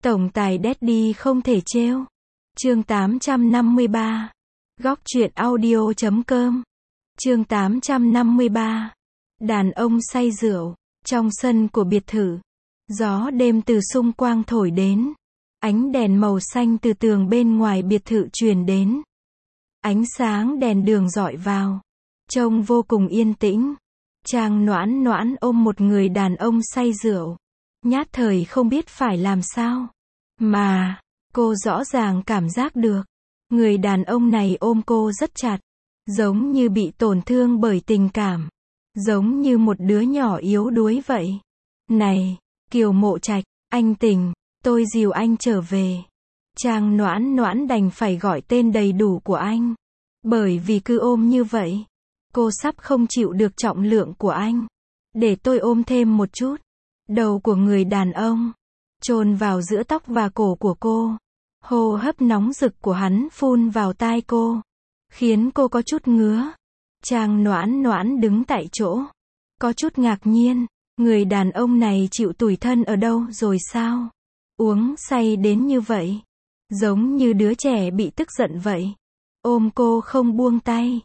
Tổng tài Daddy không thể trêu. Chương 853. Góc truyện audio.com. Chương 853. Đàn ông say rượu. Trong sân của biệt thự, gió đêm từ xung quanh thổi đến. Ánh đèn màu xanh từ tường bên ngoài biệt thự truyền đến. Ánh sáng đèn đường rọi vào, trông vô cùng yên tĩnh. Trang Noãn Noãn ôm một người đàn ông say rượu, nhát thời không biết phải làm sao. Mà, cô rõ ràng cảm giác được, người đàn ông này ôm cô rất chặt, giống như bị tổn thương bởi tình cảm, giống như một đứa nhỏ yếu đuối vậy. Này, Kiều Mộ Trạch, anh tỉnh, tôi dìu anh trở về. Trang Noãn Noãn đành phải gọi tên đầy đủ của anh, bởi vì cứ ôm như vậy, cô sắp không chịu được trọng lượng của anh. Để tôi ôm thêm một chút. Đầu của người đàn ông chôn vào giữa tóc và cổ của cô. Hô hấp nóng rực của hắn phun vào tai cô, khiến cô có chút ngứa. Trang Noãn Noãn đứng tại chỗ, có chút ngạc nhiên. Người đàn ông này chịu tủi thân ở đâu rồi sao? Uống say đến như vậy, giống như đứa trẻ bị tức giận vậy. Ôm cô không buông tay.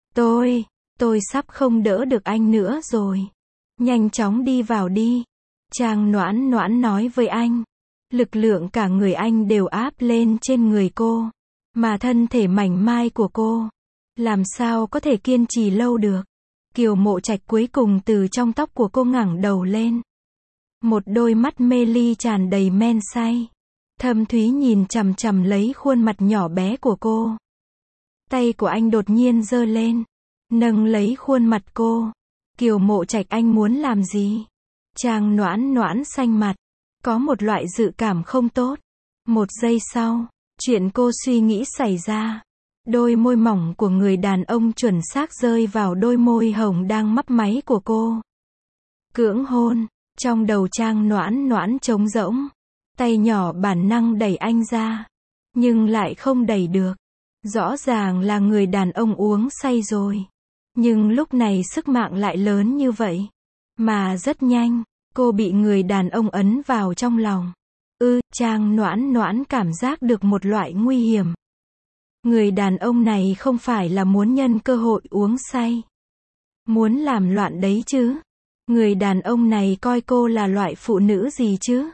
Tôi sắp không đỡ được anh nữa rồi. Nhanh chóng đi vào đi. Trang Noãn Noãn nói với anh. Lực lượng cả người anh đều áp lên trên người cô. Mà thân thể mảnh mai của cô, làm sao có thể kiên trì lâu được. Kiều Mộ Trạch cuối cùng từ trong tóc của cô ngẩng đầu lên. Một đôi mắt mê ly tràn đầy men say. Thâm thúy nhìn chằm chằm lấy khuôn mặt nhỏ bé của cô. Tay của anh đột nhiên giơ lên, nâng lấy khuôn mặt cô. Kiều Mộ Trạch, anh muốn làm gì? Trang Noãn Noãn xanh mặt, có một loại dự cảm không tốt. Một giây sau, chuyện cô suy nghĩ xảy ra. Đôi môi mỏng của người đàn ông chuẩn xác rơi vào đôi môi hồng đang mấp máy của cô. Cưỡng hôn, trong đầu Trang Noãn Noãn trống rỗng. Tay nhỏ bản năng đẩy anh ra, nhưng lại không đẩy được. Rõ ràng là người đàn ông uống say rồi, nhưng lúc này sức mạng lại lớn như vậy. Mà rất nhanh, cô bị người đàn ông ấn vào trong lòng. Trang Noãn Noãn cảm giác được một loại nguy hiểm. Người đàn ông này không phải là muốn nhân cơ hội uống say, muốn làm loạn đấy chứ. Người đàn ông này coi cô là loại phụ nữ gì chứ?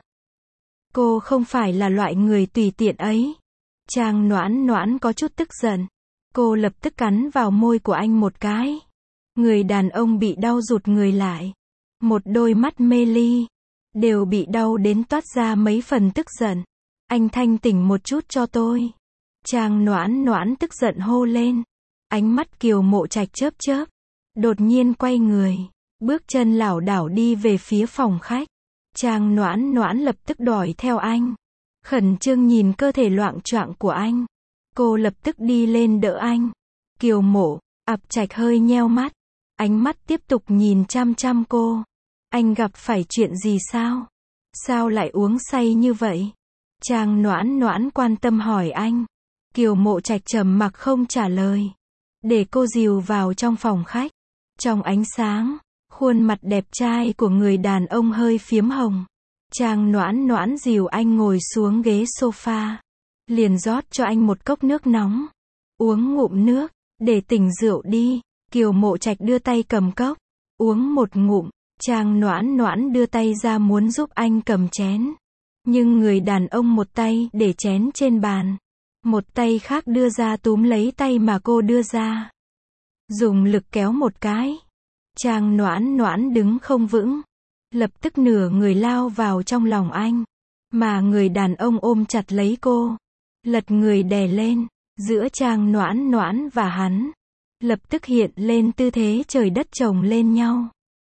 Cô không phải là loại người tùy tiện ấy. Trang Noãn Noãn có chút tức giận. Cô lập tức cắn vào môi của anh một cái. Người đàn ông bị đau rụt người lại. Một đôi mắt mê ly, đều bị đau đến toát ra mấy phần tức giận. Anh thanh tỉnh một chút cho tôi. Trang Noãn Noãn tức giận hô lên. Ánh mắt Kiều Mộ Trạch chớp chớp. Đột nhiên quay người, bước chân lảo đảo đi về phía phòng khách. Trang Noãn Noãn lập tức đuổi theo anh, khẩn trương nhìn cơ thể loạng choạng của anh. Cô lập tức đi lên đỡ anh. Kiều Mộ Trạch hơi nheo mắt, ánh mắt tiếp tục nhìn chăm chăm cô. Anh gặp phải chuyện gì sao? Sao lại uống say như vậy? Trang Noãn Noãn quan tâm hỏi anh. Kiều Mộ Trạch trầm mặc không trả lời, để cô dìu vào trong phòng khách. Trong ánh sáng, khuôn mặt đẹp trai của người đàn ông hơi phiếm hồng. Trang Noãn Noãn dìu anh ngồi xuống ghế sofa, liền rót cho anh một cốc nước nóng. Uống ngụm nước, để tỉnh rượu đi. Kiều Mộ Trạch đưa tay cầm cốc, uống một ngụm. Trang Noãn Noãn đưa tay ra muốn giúp anh cầm chén. Nhưng người đàn ông một tay để chén trên bàn, một tay khác đưa ra túm lấy tay mà cô đưa ra, dùng lực kéo một cái. Trang Noãn Noãn đứng không vững, lập tức nửa người lao vào trong lòng anh. Mà người đàn ông ôm chặt lấy cô, lật người đè lên. Giữa Trang Noãn Noãn và hắn, lập tức hiện lên tư thế trời đất chồng lên nhau.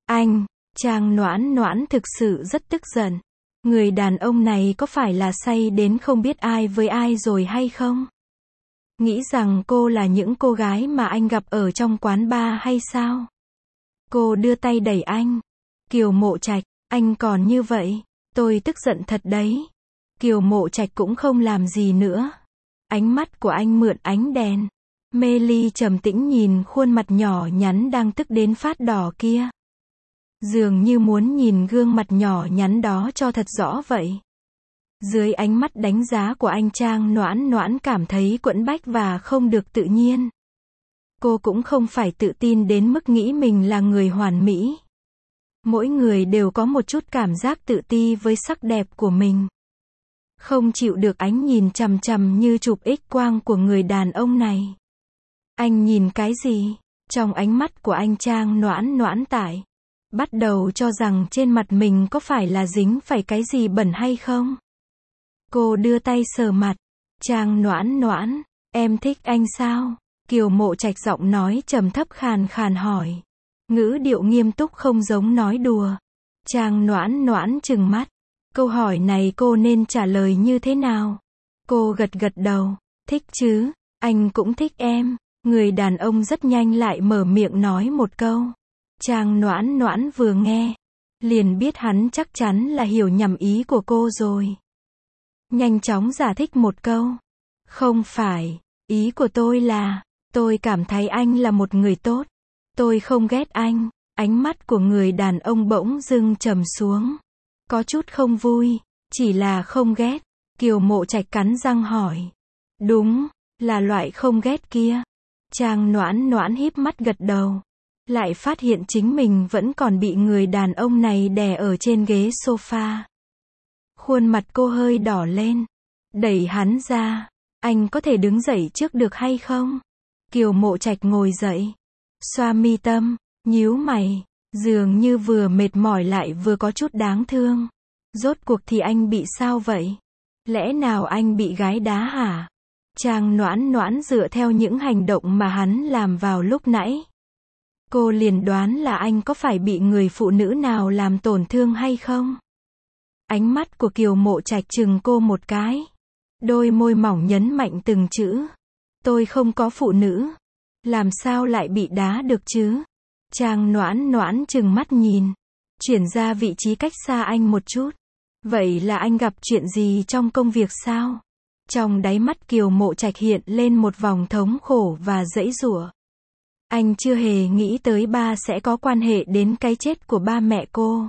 Trang Noãn Noãn thực sự rất tức giận. Người đàn ông này có phải là say đến không biết ai với ai rồi hay không? Nghĩ rằng cô là những cô gái mà anh gặp ở trong quán bar hay sao? Cô đưa tay đẩy anh. Kiều Mộ Trạch, anh còn như vậy, tôi tức giận thật đấy. Kiều Mộ Trạch cũng không làm gì nữa. Ánh mắt của anh mượn ánh đèn, mê ly trầm tĩnh nhìn khuôn mặt nhỏ nhắn đang tức đến phát đỏ kia. Dường như muốn nhìn gương mặt nhỏ nhắn đó cho thật rõ vậy. Dưới ánh mắt đánh giá của anh, Trang Noãn Noãn cảm thấy quẫn bách và không được tự nhiên. Cô cũng không phải tự tin đến mức nghĩ mình là người hoàn mỹ. Mỗi người đều có một chút cảm giác tự ti với sắc đẹp của mình. Không chịu được ánh nhìn chằm chằm như chụp X quang của người đàn ông này. Anh nhìn cái gì? Trong ánh mắt của anh, Trang Noãn Noãn bắt đầu cho rằng trên mặt mình có phải là dính phải cái gì bẩn hay không? Cô đưa tay sờ mặt. Trang Noãn Noãn, em thích anh sao? Kiều Mộ Trạch giọng nói trầm thấp khàn khàn hỏi. Ngữ điệu nghiêm túc không giống nói đùa. Trang Noãn Noãn trừng mắt. Câu hỏi này cô nên trả lời như thế nào? Cô gật gật đầu. Thích chứ, anh cũng thích em. Người đàn ông rất nhanh lại mở miệng nói một câu. Trang Noãn Noãn vừa nghe, liền biết hắn chắc chắn là hiểu nhầm ý của cô rồi. Nhanh chóng giải thích một câu. Không phải, ý của tôi là, tôi cảm thấy anh là một người tốt. Tôi không ghét anh. Ánh mắt của người đàn ông bỗng dưng trầm xuống. Có chút không vui, chỉ là không ghét. Kiều Mộ Trạch cắn răng hỏi. Đúng, là loại không ghét kia. Trang Noãn Noãn híp mắt gật đầu. Lại phát hiện chính mình vẫn còn bị người đàn ông này đè ở trên ghế sofa. Khuôn mặt cô hơi đỏ lên. Đẩy hắn ra. Anh có thể đứng dậy trước được hay không? Kiều Mộ Trạch ngồi dậy. Xoa mi tâm, nhíu mày. Dường như vừa mệt mỏi lại vừa có chút đáng thương. Rốt cuộc thì anh bị sao vậy? Lẽ nào anh bị gái đá hả? Trang Noãn Noãn dựa theo những hành động mà hắn làm vào lúc nãy. Cô liền đoán là anh có phải bị người phụ nữ nào làm tổn thương hay không? Ánh mắt của Kiều Mộ Trạch chừng cô một cái. Đôi môi mỏng nhấn mạnh từng chữ. Tôi không có phụ nữ. Làm sao lại bị đá được chứ? Trang Noãn Noãn chừng mắt nhìn. Chuyển ra vị trí cách xa anh một chút. Vậy là anh gặp chuyện gì trong công việc sao? Trong đáy mắt Kiều Mộ Trạch hiện lên một vòng thống khổ và giãy giụa. Anh chưa hề nghĩ tới ba sẽ có quan hệ đến cái chết của ba mẹ cô.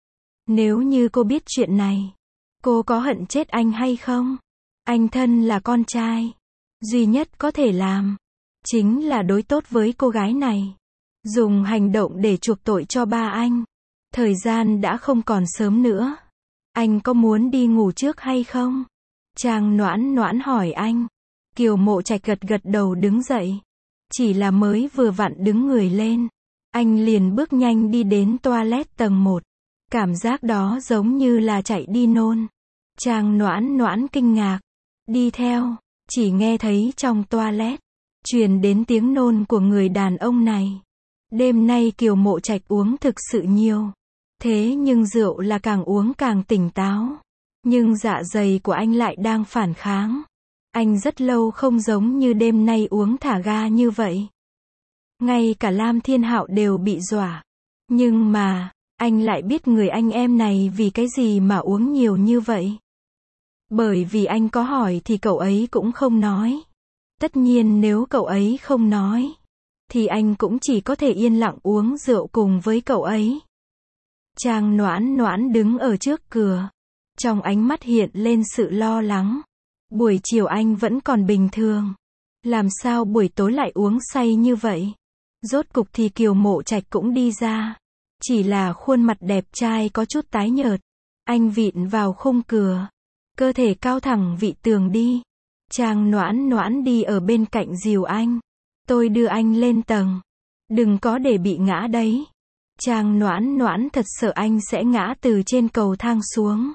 Nếu như cô biết chuyện này, cô có hận chết anh hay không? Anh thân là con trai. Duy nhất có thể làm, chính là đối tốt với cô gái này. Dùng hành động để chuộc tội cho ba anh. Thời gian đã không còn sớm nữa. Anh có muốn đi ngủ trước hay không? Trang Noãn Noãn hỏi anh. Kiều Mộ Trạch gật gật đầu đứng dậy. Chỉ là mới vừa vặn đứng người lên, anh liền bước nhanh đi đến toilet tầng 1. Cảm giác đó giống như là chạy đi nôn. Trang Noãn Noãn kinh ngạc. Đi theo, chỉ nghe thấy trong toilet truyền đến tiếng nôn của người đàn ông này. Đêm nay Kiều Mộ Trạch uống thực sự nhiều. Thế nhưng rượu là càng uống càng tỉnh táo. Nhưng dạ dày của anh lại đang phản kháng. Anh rất lâu không giống như đêm nay uống thả ga như vậy. Ngay cả Lam Thiên Hạo đều bị dọa. Nhưng mà, anh lại biết người anh em này vì cái gì mà uống nhiều như vậy. Bởi vì anh có hỏi thì cậu ấy cũng không nói. Tất nhiên nếu cậu ấy không nói, thì anh cũng chỉ có thể yên lặng uống rượu cùng với cậu ấy. Trang Noãn Noãn đứng ở trước cửa. Trong ánh mắt hiện lên sự lo lắng. Buổi chiều anh vẫn còn bình thường. Làm sao buổi tối lại uống say như vậy? Rốt cục thì Kiều Mộ Trạch cũng đi ra. Chỉ là khuôn mặt đẹp trai có chút tái nhợt. Anh vịn vào khung cửa. Cơ thể cao thẳng vị tường đi. Trang Noãn Noãn đi ở bên cạnh dìu anh. Tôi đưa anh lên tầng. Đừng có để bị ngã đấy. Trang Noãn Noãn thật sợ anh sẽ ngã từ trên cầu thang xuống.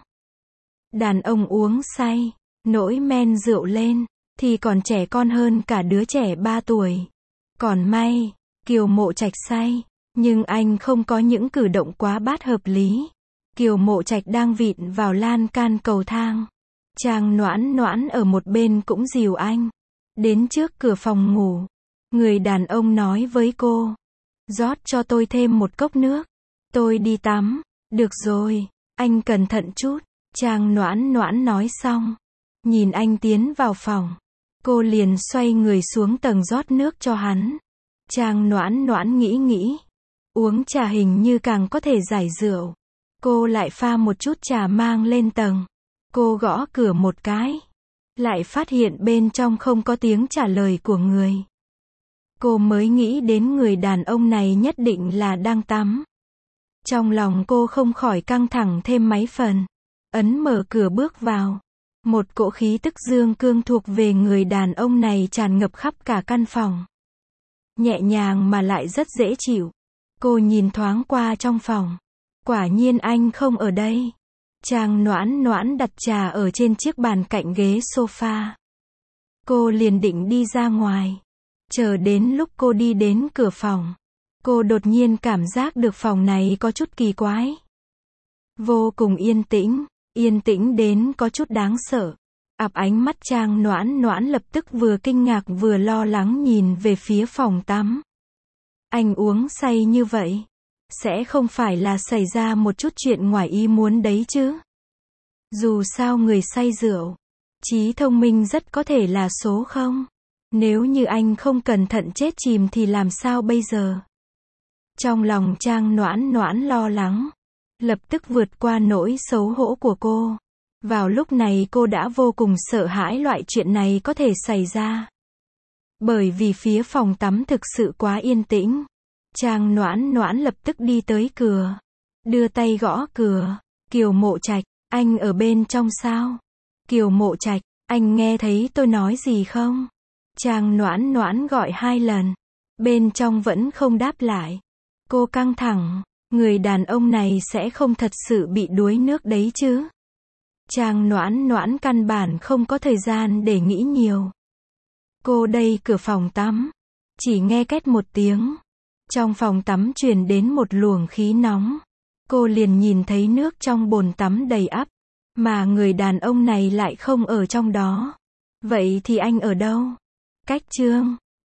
Đàn ông uống say, nỗi men rượu lên, thì còn trẻ con hơn cả đứa trẻ 3 tuổi. Còn may, Kiều Mộ Trạch say, nhưng anh không có những cử động quá bát hợp lý. Kiều Mộ Trạch đang vịn vào lan can cầu thang. Trang Noãn Noãn ở một bên cũng dìu anh. Đến trước cửa phòng ngủ, người đàn ông nói với cô. Rót cho tôi thêm một cốc nước. Tôi đi tắm. Được rồi, anh cẩn thận chút. Trang Noãn Noãn nói xong. Nhìn anh tiến vào phòng. Cô liền xoay người xuống tầng rót nước cho hắn. Trang Noãn Noãn nghĩ. Uống trà hình như càng có thể giải rượu. Cô lại pha một chút trà mang lên tầng. Cô gõ cửa một cái. Lại phát hiện bên trong không có tiếng trả lời của người. Cô mới nghĩ đến người đàn ông này nhất định là đang tắm. Trong lòng cô không khỏi căng thẳng thêm mấy phần. Ấn mở cửa bước vào. Một cỗ khí tức dương cương thuộc về người đàn ông này tràn ngập khắp cả căn phòng. Nhẹ nhàng mà lại rất dễ chịu. Cô nhìn thoáng qua trong phòng. Quả nhiên anh không ở đây. Trang Noãn Noãn đặt trà ở trên chiếc bàn cạnh ghế sofa. Cô liền định đi ra ngoài. Chờ đến lúc cô đi đến cửa phòng. Cô đột nhiên cảm giác được phòng này có chút kỳ quái. Vô cùng yên tĩnh đến có chút đáng sợ. Ánh mắt Trang Noãn Noãn lập tức vừa kinh ngạc vừa lo lắng nhìn về phía phòng tắm. Anh uống say như vậy. Sẽ không phải là xảy ra một chút chuyện ngoài ý muốn đấy chứ. Dù sao người say rượu, trí thông minh rất có thể là số 0. Nếu như anh không cẩn thận chết chìm thì làm sao bây giờ? Trong lòng Trang Noãn Noãn lo lắng. Lập tức vượt qua nỗi xấu hổ của cô. Vào lúc này cô đã vô cùng sợ hãi loại chuyện này có thể xảy ra. Bởi vì phía phòng tắm thực sự quá yên tĩnh. Trang Noãn Noãn lập tức đi tới cửa. Đưa tay gõ cửa. Kiều Mộ Trạch, anh ở bên trong sao? Kiều Mộ Trạch, anh nghe thấy tôi nói gì không? Trang Noãn Noãn gọi 2 lần. Bên trong vẫn không đáp lại. Cô căng thẳng. Người đàn ông này sẽ không thật sự bị đuối nước đấy chứ? Trang Noãn Noãn căn bản không có thời gian để nghĩ nhiều. Cô đẩy cửa phòng tắm. Chỉ nghe két một tiếng. Trong phòng tắm truyền đến một luồng khí nóng. Cô liền nhìn thấy nước trong bồn tắm đầy ắp. Mà người đàn ông này lại không ở trong đó. Vậy thì anh ở đâu? Cách chương